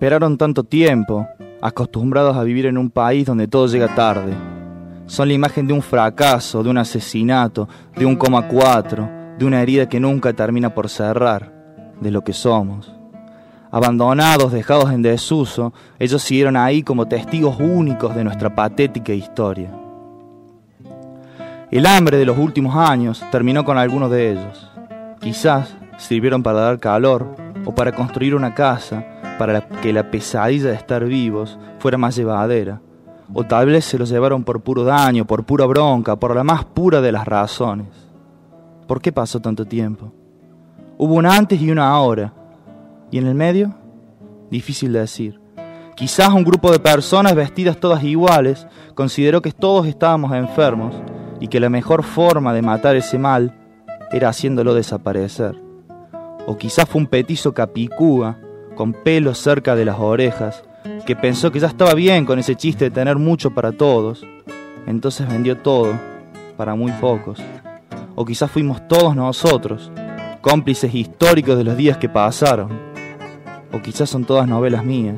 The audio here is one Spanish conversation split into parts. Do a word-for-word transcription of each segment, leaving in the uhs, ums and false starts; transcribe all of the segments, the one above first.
esperaron tanto tiempo, acostumbrados a vivir en un país donde todo llega tarde. Son la imagen de un fracaso, de un asesinato, de un coma cuatro, de una herida que nunca termina por cerrar, de lo que somos. Abandonados, dejados en desuso, ellos siguieron ahí como testigos únicos de nuestra patética historia. El hambre de los últimos años terminó con algunos de ellos. Quizás sirvieron para dar calor o para construir una casa para que la pesadilla de estar vivos fuera más llevadera. O tal vez se los llevaron por puro daño, por pura bronca, por la más pura de las razones. ¿Por qué pasó tanto tiempo? Hubo un antes y una ahora. ¿Y en el medio? Difícil de decir. Quizás un grupo de personas vestidas todas iguales consideró que todos estábamos enfermos y que la mejor forma de matar ese mal era haciéndolo desaparecer. O quizás fue un petizo capicúa con pelos cerca de las orejas que pensó que ya estaba bien con ese chiste de tener mucho para todos, entonces vendió todo para muy pocos. O quizás fuimos todos nosotros, cómplices históricos de los días que pasaron. O quizás son todas novelas mías.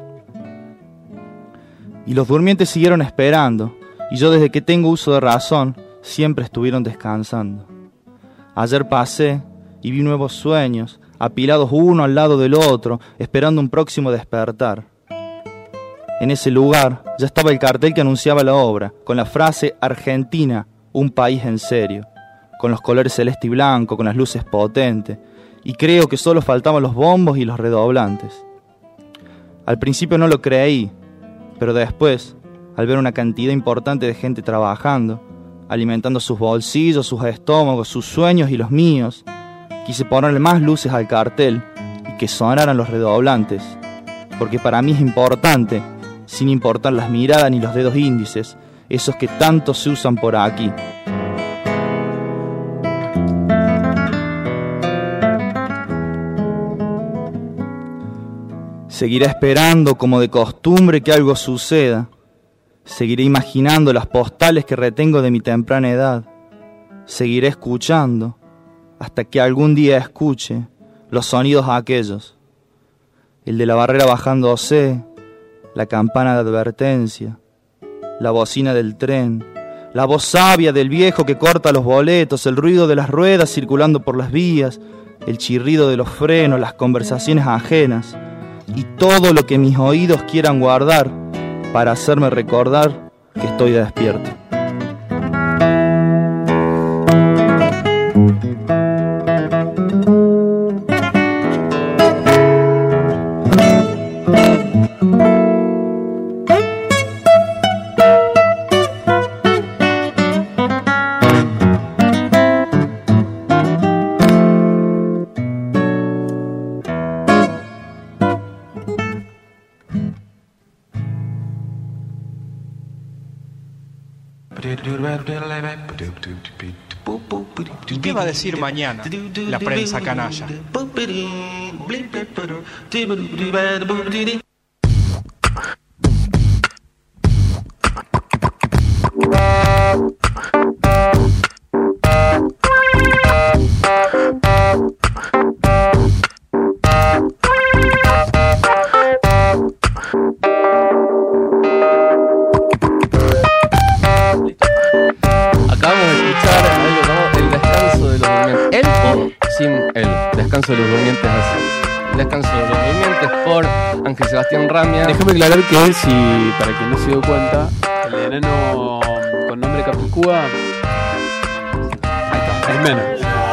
Y los durmientes siguieron esperando, y yo desde que tengo uso de razón, siempre estuvieron descansando. Ayer pasé y vi nuevos sueños, apilados uno al lado del otro, esperando un próximo despertar. En ese lugar ya estaba el cartel que anunciaba la obra, con la frase Argentina, un país en serio, con los colores celeste y blanco, con las luces potentes, y creo que solo faltaban los bombos y los redoblantes. Al principio no lo creí, pero después, al ver una cantidad importante de gente trabajando, alimentando sus bolsillos, sus estómagos, sus sueños y los míos, quise ponerle más luces al cartel y que sonaran los redoblantes, porque para mí es importante, sin importar las miradas ni los dedos índices, esos que tanto se usan por aquí. Seguiré esperando como de costumbre que algo suceda. Seguiré imaginando las postales que retengo de mi temprana edad. Seguiré escuchando hasta que algún día escuche los sonidos aquellos. El de la barrera bajándose, la campana de advertencia, la bocina del tren, la voz sabia del viejo que corta los boletos, el ruido de las ruedas circulando por las vías, el chirrido de los frenos, las conversaciones ajenas y todo lo que mis oídos quieran guardar para hacerme recordar que estoy despierto. ¿Qué va a decir mañana la prensa canalla? Descanso de los Durmientes así. Descanso de los Durmientes por Ángel Sebastián Ramia. Déjame aclarar que si, para quien no se dio cuenta, el enano con nombre Capicúa, ahí está, es menos.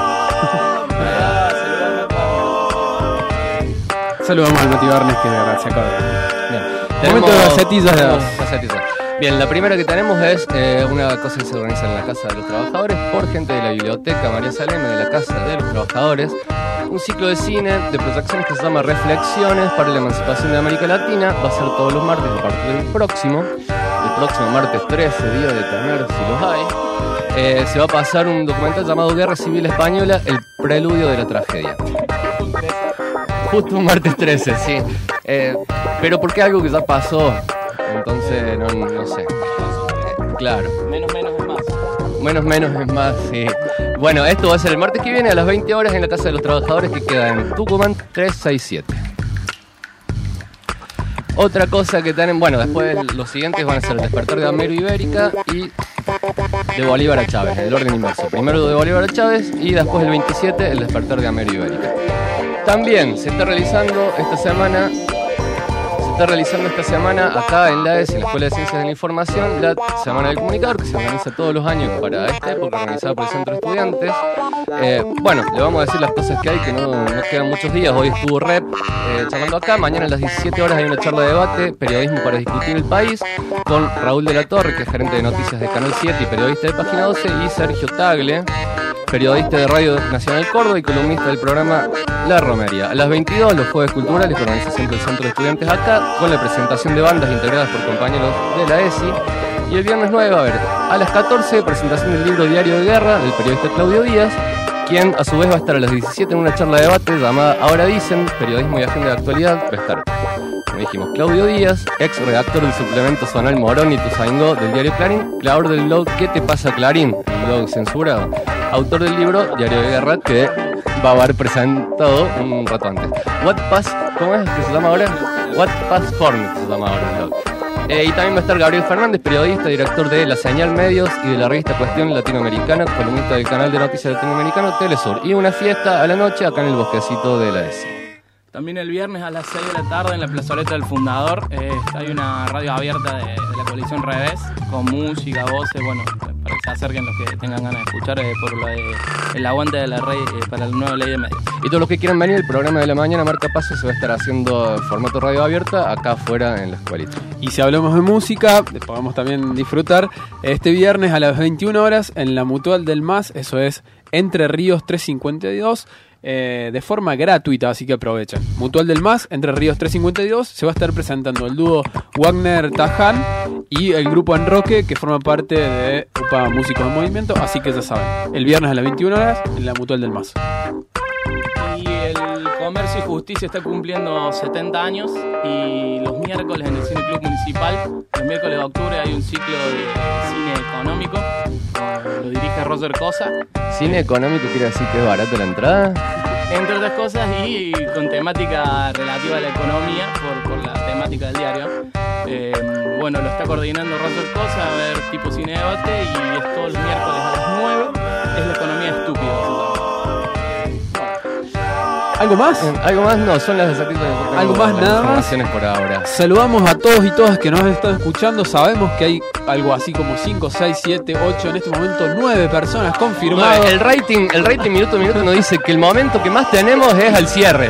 Saludamos al Mati Barnes que se acaba de... Momento de gacetillas de dos. Gacetillas. Bien, la primera que tenemos es eh, una cosa que se organiza en la Casa de los Trabajadores por gente de la Biblioteca María Saleme de la Casa de los Trabajadores. Un ciclo de cine de proyecciones que se llama Reflexiones para la Emancipación de América Latina. Va a ser todos los martes a partir del próximo. El próximo martes trece, día de tener, si los hay. Eh, se va a pasar un documental llamado Guerra Civil Española, el preludio de la tragedia. Justo un martes trece, sí. Eh, pero porque algo que ya pasó. Entonces, no, no sé. Eh, claro. Menos, menos es más. Menos, menos es más, sí. Bueno, esto va a ser el martes que viene a las veinte horas en la Casa de los Trabajadores, que queda en Tucumán trescientos sesenta y siete. Otra cosa que tienen, bueno, después los siguientes van a ser el Despertar de Amero Ibérica y de Bolívar a Chávez, en el orden inverso. Primero de Bolívar a Chávez y después el veintisiete el Despertar de Amero Ibérica. También se está realizando esta semana, se está realizando esta semana acá en la E S, en la Escuela de Ciencias de la Información, la Semana del Comunicador, que se organiza todos los años para esta época, organizada por el Centro de Estudiantes. Eh, bueno, le vamos a decir las cosas que hay, que no, no quedan muchos días. Hoy estuvo Rep eh, charlando acá, mañana a las diecisiete horas hay una charla de debate, periodismo para discutir el país, con Raúl de la Torre, que es gerente de noticias de Canal siete y periodista de Página doce, y Sergio Tagle, periodista de Radio Nacional Córdoba y columnista del programa La Romería. A las veintidós, los Jueves Culturales, que organiza siempre el Centro de Estudiantes acá, con la presentación de bandas integradas por compañeros de la E S I. Y el viernes nueve va a haber, a las catorce, presentación del libro Diario de Guerra, del periodista Claudio Díaz, quien a su vez va a estar a las diecisiete en una charla de debate llamada Ahora Dicen, periodismo y agenda de actualidad. Va a estar, como dijimos, Claudio Díaz, ex redactor del suplemento Zonal Morón y Tuzaingó del diario Clarín, creador del blog ¿Qué te pasa Clarín?, un blog censurado, autor del libro Diario de Guerra, que va a haber presentado un rato antes. What Pass, ¿cómo es que se llama ahora? What Pass Hornet se llama ahora el blog. Eh, y también va a estar Gabriel Fernández, periodista, director de La Señal Medios y de la revista Cuestión Latinoamericana, columnista del canal de noticias latinoamericano Telesur. Y una fiesta a la noche acá en el bosquecito de la E S I. También el viernes a las seis de la tarde en la plazoleta del Fundador eh, hay una radio abierta de, de la coalición Revés, con música, voces, bueno, para que se acerquen los que tengan ganas de escuchar eh, por lo de el aguante de la ley eh, para la nueva ley de medios. Y todos los que quieran venir, el programa de la mañana Marca Paso se va a estar haciendo en formato radio abierta acá afuera en la escuelita. Y si hablamos de música, podemos también disfrutar este viernes a las veintiuna horas en la Mutual del M A S, eso es Entre Ríos trescientos cincuenta y dos. Eh, de forma gratuita, así que aprovechen. Mutual del M A S, Entre Ríos trescientos cincuenta y dos, se va a estar presentando el dúo Wagner-Taján y el grupo Enroque, que forma parte de U P A Músicos en Movimiento, así que ya saben, el viernes a las veintiuna horas en la Mutual del M A S. Y el Comercio y Justicia está cumpliendo setenta años y los miércoles en el Cine Club Municipal, los miércoles de octubre, hay un ciclo de cine económico, lo dirige Roger Cosa. ¿Cine económico quiere decir que es barato la entrada? Entre otras cosas, y con temática relativa a la economía, por, por la temática del diario. Eh, bueno, lo está coordinando Roger Cosa, a ver tipo cine debate, y es todos los miércoles a las nueve, es la economía estúpida. ¿Algo más? Eh, ¿Algo más? No, son las exactitas. ¿Algo más? Nada más. Por ahora. Saludamos a todos y todas que nos han estado escuchando. Sabemos que hay algo así como cinco, seis, siete, ocho, en este momento nueve personas confirmadas. No, el rating, el rating minuto a minuto nos dice que el momento que más tenemos es al cierre.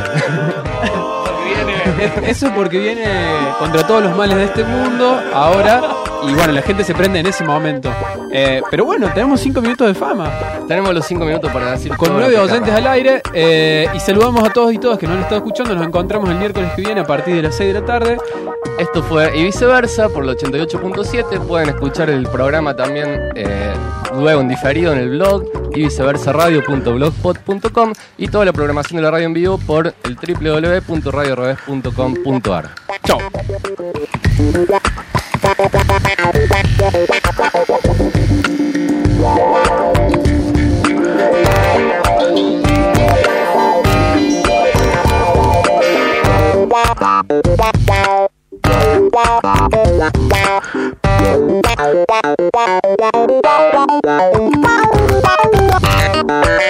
Eso porque viene contra todos los males de este mundo ahora. Y bueno, la gente se prende en ese momento. Eh, pero bueno, tenemos cinco minutos de fama. Tenemos los cinco minutos para decir. Con nueve oyentes al aire. Eh, y saludamos a todos y todas que nos han estado escuchando. Nos encontramos el miércoles que viene a partir de las seis de la tarde. Esto fue Y Viceversa por el ochenta y ocho punto siete. Pueden escuchar el programa también eh, luego en diferido en el blog y viceversa radio punto blogspot punto com y toda la programación de la radio en vivo por el doble u doble u doble u punto radio revés punto com punto a r. Chao.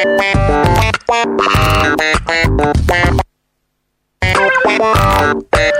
Wow.